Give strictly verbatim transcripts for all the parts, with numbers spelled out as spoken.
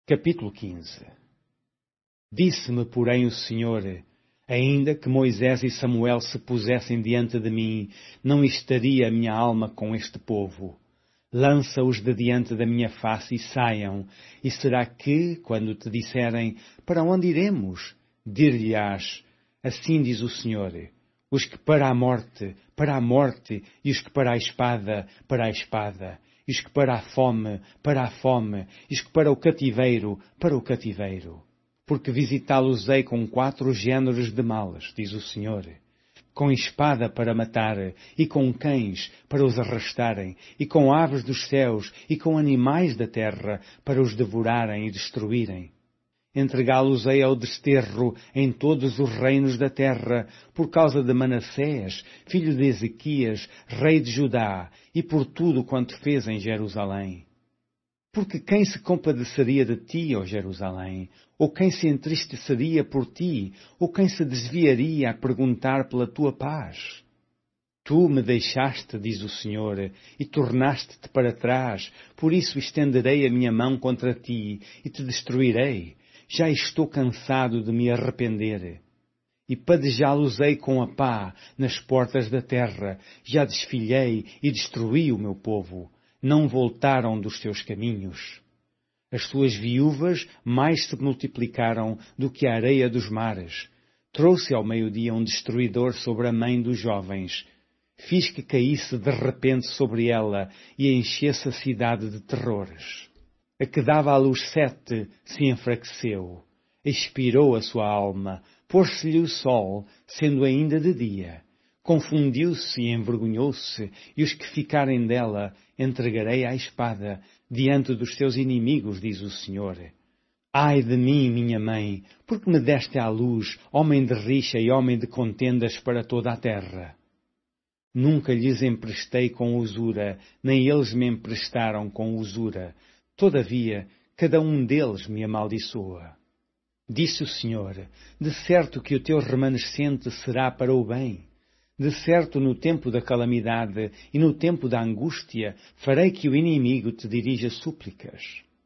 Capítulo quinze. Disse-me, porém, o Senhor: ainda que Moisés e Samuel se pusessem diante de mim, não estaria a minha alma com este povo. Lança-os de diante da minha face e saiam. E será que, quando te disserem: para onde iremos? Dir-lhe-ás: assim diz o Senhor: os que para a morte, para a morte, e os que para a espada, para a espada, e os que para a fome, para a fome, e os que para o cativeiro, para o cativeiro. Porque visitá-los-ei com quatro géneros de males, diz o Senhor: com espada para matar, e com cães para os arrastarem, e com aves dos céus, e com animais da terra para os devorarem e destruírem. Entregá-los-ei ao desterro em todos os reinos da terra, por causa de Manassés, filho de Ezequias, rei de Judá, e por tudo quanto fez em Jerusalém. Porque quem se compadeceria de ti, ó Jerusalém? Ou quem se entristeceria por ti? Ou quem se desviaria a perguntar pela tua paz? Tu me deixaste, diz o Senhor, e tornaste-te para trás, por isso estenderei a minha mão contra ti, e te destruirei. Já estou cansado de me arrepender. E padejá-los-ei com a pá nas portas da terra. Já desfilhei e destruí o meu povo. Não voltaram dos seus caminhos. As suas viúvas mais se multiplicaram do que a areia dos mares. Trouxe ao meio-dia um destruidor sobre a mãe dos jovens. Fiz que caísse de repente sobre ela e enchesse a cidade de terrores. A que dava à luz sete se enfraqueceu. Expirou a sua alma, pôs-se-lhe o sol, sendo ainda de dia. Confundiu-se e envergonhou-se, e os que ficarem dela entregarei à espada, diante dos seus inimigos, diz o Senhor. Ai de mim, minha mãe, porque me deste à luz, homem de rixa e homem de contendas para toda a terra. Nunca lhes emprestei com usura, nem eles me emprestaram com usura. Todavia, cada um deles me amaldiçoa. Disse o Senhor: de certo que o teu remanescente será para o bem. De certo, no tempo da calamidade e no tempo da angústia, farei que o inimigo te dirija súplicas.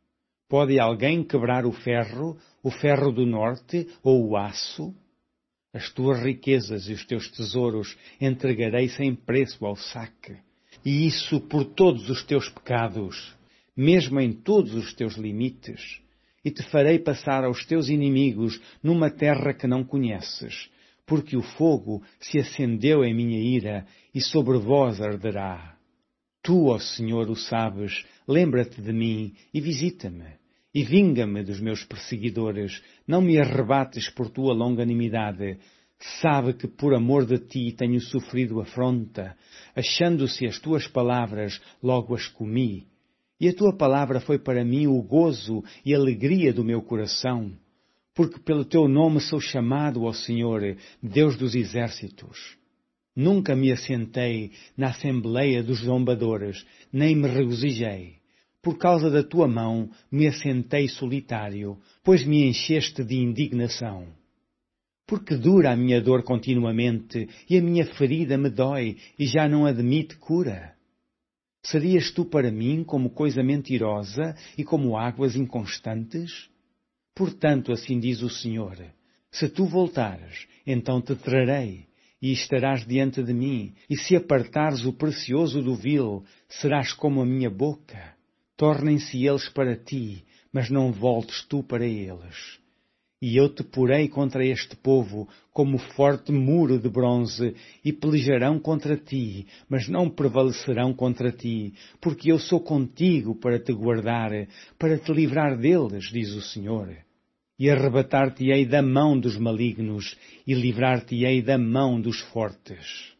Pode alguém quebrar o ferro, o ferro do norte ou o aço? As tuas riquezas e os teus tesouros entregarei sem preço ao saque. E isso por todos os teus pecados, mesmo em todos os teus limites, e te farei passar aos teus inimigos numa terra que não conheces, porque o fogo se acendeu em minha ira, e sobre vós arderá. Tu, ó Senhor, o sabes, lembra-te de mim e visita-me, e vinga-me dos meus perseguidores, não me arrebates por tua longanimidade. Sabe que por amor de ti tenho sofrido afronta, achando-se as tuas palavras, logo as comi. E a tua palavra foi para mim o gozo e a alegria do meu coração, porque pelo teu nome sou chamado, ó Senhor, Deus dos exércitos. Nunca me assentei na assembleia dos zombadores, nem me regozijei. Por causa da tua mão me assentei solitário, pois me encheste de indignação. Porque dura a minha dor continuamente, e a minha ferida me dói, e já não admite cura. Serias tu para mim como coisa mentirosa e como águas inconstantes? Portanto, assim diz o Senhor: se tu voltares, então te trarei, e estarás diante de mim, e se apartares o precioso do vil, serás como a minha boca. Tornem-se eles para ti, mas não voltes tu para eles. E eu te porei contra este povo como forte muro de bronze, e pelejarão contra ti, mas não prevalecerão contra ti, porque eu sou contigo para te guardar, para te livrar deles, diz o Senhor. E arrebatar-te-ei da mão dos malignos, e livrar-te-ei da mão dos fortes.